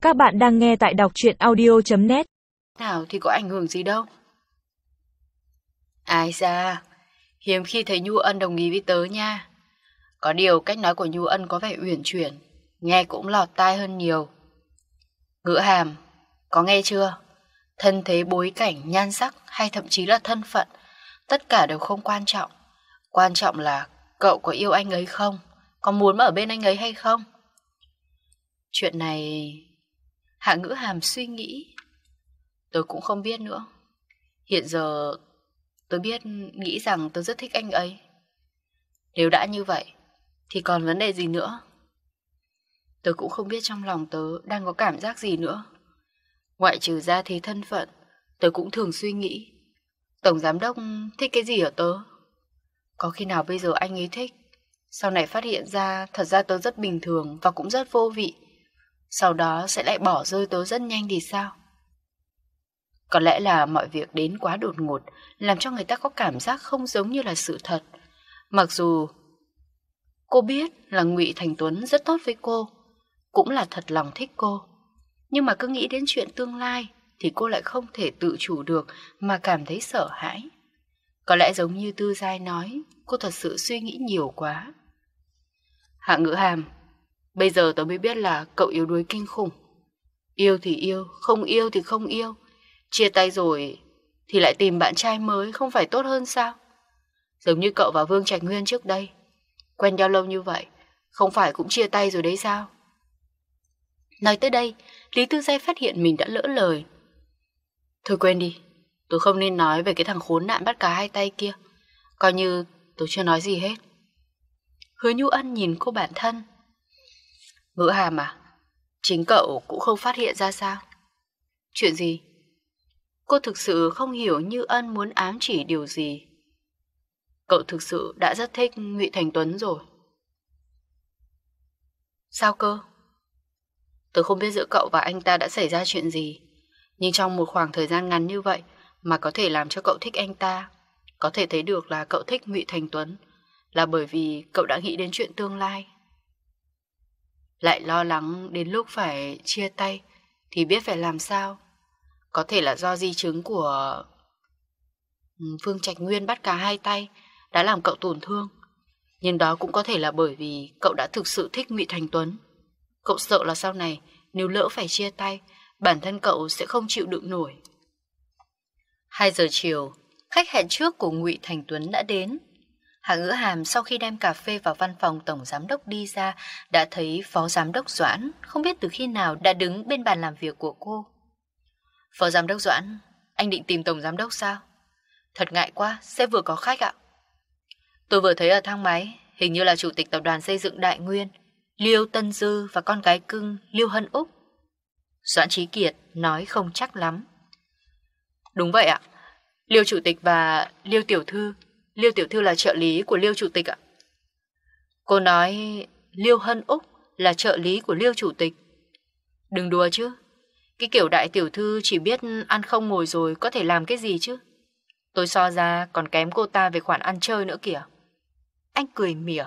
Các bạn đang nghe tại đọc truyện audio.net. Nào thì có ảnh hưởng gì đâu. Ai ra, hiếm khi thấy Nhu Ân đồng ý với tớ nha. Có điều cách nói của Nhu Ân có vẻ uyển chuyển, nghe cũng lọt tai hơn nhiều. Ngữ Hàm, có nghe chưa? Thân thế, bối cảnh, nhan sắc hay thậm chí là thân phận, tất cả đều không quan trọng. Quan trọng là cậu có yêu anh ấy không? Có muốn ở bên anh ấy hay không? Chuyện này... Hạ Ngữ Hàm suy nghĩ. Tớ cũng không biết nữa. Hiện giờ tớ nghĩ rằng tớ rất thích anh ấy. Nếu đã như vậy thì còn vấn đề gì nữa? Tớ cũng không biết trong lòng tớ đang có cảm giác gì nữa. Ngoại trừ ra thì thân phận, tớ cũng thường suy nghĩ Tổng giám đốc thích cái gì ở tớ? Có khi nào bây giờ anh ấy thích, sau này phát hiện ra thật ra tớ rất bình thường và cũng rất vô vị, sau đó sẽ lại bỏ rơi tớ rất nhanh thì sao? Có lẽ là mọi việc đến quá đột ngột, làm cho người ta có cảm giác không giống như là sự thật. Mặc dù cô biết là Ngụy Thành Tuấn rất tốt với cô, cũng là thật lòng thích cô, nhưng mà cứ nghĩ đến chuyện tương lai thì cô lại không thể tự chủ được mà cảm thấy sợ hãi. Có lẽ giống như Tư Giai nói, cô thật sự suy nghĩ nhiều quá. Hạ Ngữ Hàm, bây giờ tớ mới biết là cậu yếu đuối kinh khủng. Yêu thì yêu, không yêu thì không yêu. Chia tay rồi thì lại tìm bạn trai mới, không phải tốt hơn sao? Giống như cậu và Vương Trạch Nguyên trước đây, quen nhau lâu như vậy, không phải cũng chia tay rồi đấy sao? Nói tới đây, Lý Tư Giai phát hiện mình đã lỡ lời. Thôi quên đi, tôi không nên nói về cái thằng khốn nạn bắt cá hai tay kia. Coi như tôi chưa nói gì hết. Hứa Nhu Ân nhìn cô bạn thân. Ngữ Hàm à, chính cậu cũng không phát hiện ra sao? Chuyện gì? Cô thực sự không hiểu Như Ân muốn ám chỉ điều gì. Cậu thực sự đã rất thích Ngụy Thành Tuấn rồi. Sao cơ? Tôi không biết giữa cậu và anh ta đã xảy ra chuyện gì, nhưng trong một khoảng thời gian ngắn như vậy mà có thể làm cho cậu thích anh ta, có thể thấy được là cậu thích Ngụy Thành Tuấn là bởi vì cậu đã nghĩ đến chuyện tương lai. Lại lo lắng đến lúc phải chia tay thì biết phải làm sao. Có thể là do di chứng của Vương Trạch Nguyên bắt cá hai tay đã làm cậu tổn thương, nhưng đó cũng có thể là bởi vì cậu đã thực sự thích Ngụy Thành Tuấn. Cậu sợ là sau này nếu lỡ phải chia tay, bản thân cậu sẽ không chịu đựng nổi. 2 giờ chiều, khách hẹn trước của Ngụy Thành Tuấn đã đến. Hạ Ngữ Hàm sau khi đem cà phê vào văn phòng tổng giám đốc đi ra, đã thấy phó giám đốc Doãn không biết từ khi nào đã đứng bên bàn làm việc của cô. Phó giám đốc Doãn, anh định tìm tổng giám đốc sao? Thật ngại quá, sếp vừa có khách ạ. Tôi vừa thấy ở thang máy, hình như là chủ tịch tập đoàn xây dựng Đại Nguyên, Liêu Tân Dư và con gái cưng Liêu Hân Úc. Doãn Chí Kiệt nói không chắc lắm. Đúng vậy ạ, Liêu chủ tịch và Liêu tiểu thư là trợ lý của Liêu chủ tịch ạ. Cô nói Liêu Hân Úc là trợ lý của Liêu chủ tịch. Đừng đùa chứ, cái kiểu đại tiểu thư chỉ biết ăn không ngồi rồi có thể làm cái gì chứ. Tôi so ra còn kém cô ta về khoản ăn chơi nữa kìa. Anh cười mỉa.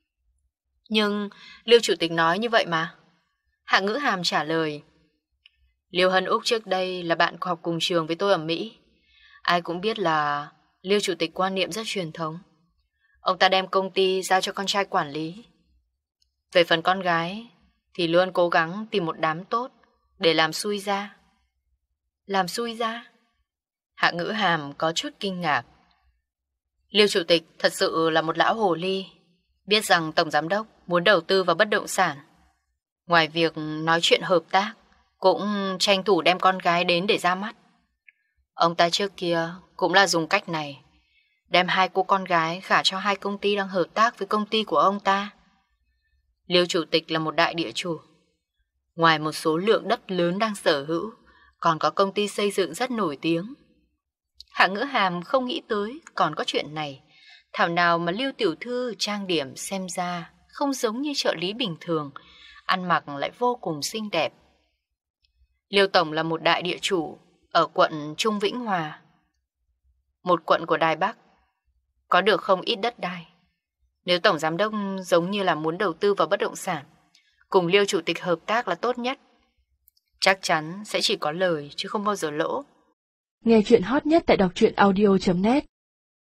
Nhưng Liêu chủ tịch nói như vậy mà. Hạ Ngữ Hàm trả lời. Liêu Hân Úc trước đây là bạn học cùng trường với tôi ở Mỹ. Ai cũng biết là Liêu chủ tịch quan niệm rất truyền thống. Ông ta đem công ty giao cho con trai quản lý. Về phần con gái thì luôn cố gắng tìm một đám tốt để làm xui ra. Làm xui ra? Hạ Ngữ Hàm có chút kinh ngạc. Liêu chủ tịch thật sự là một lão hồ ly, biết rằng tổng giám đốc muốn đầu tư vào bất động sản. Ngoài việc nói chuyện hợp tác, cũng tranh thủ đem con gái đến để ra mắt. Ông ta trước kia cũng là dùng cách này, đem 2 cô con gái gả cho 2 công ty đang hợp tác với công ty của ông ta. Liêu chủ tịch là một đại địa chủ. Ngoài một số lượng đất lớn đang sở hữu, còn có công ty xây dựng rất nổi tiếng. Hạ Ngữ Hàm không nghĩ tới còn có chuyện này. Thảo nào mà Liêu tiểu thư trang điểm xem ra không giống như trợ lý bình thường, ăn mặc lại vô cùng xinh đẹp. Liêu tổng là một đại địa chủ ở quận Trung Vĩnh Hòa, một quận của Đài Bắc, có được không ít đất đai. Nếu tổng giám đốc giống như là muốn đầu tư vào bất động sản, cùng Liêu chủ tịch hợp tác là tốt nhất. chắc chắn sẽ chỉ có lời chứ không bao giờ lỗ. Nghe chuyện hot nhất tại đọc truyện audio.net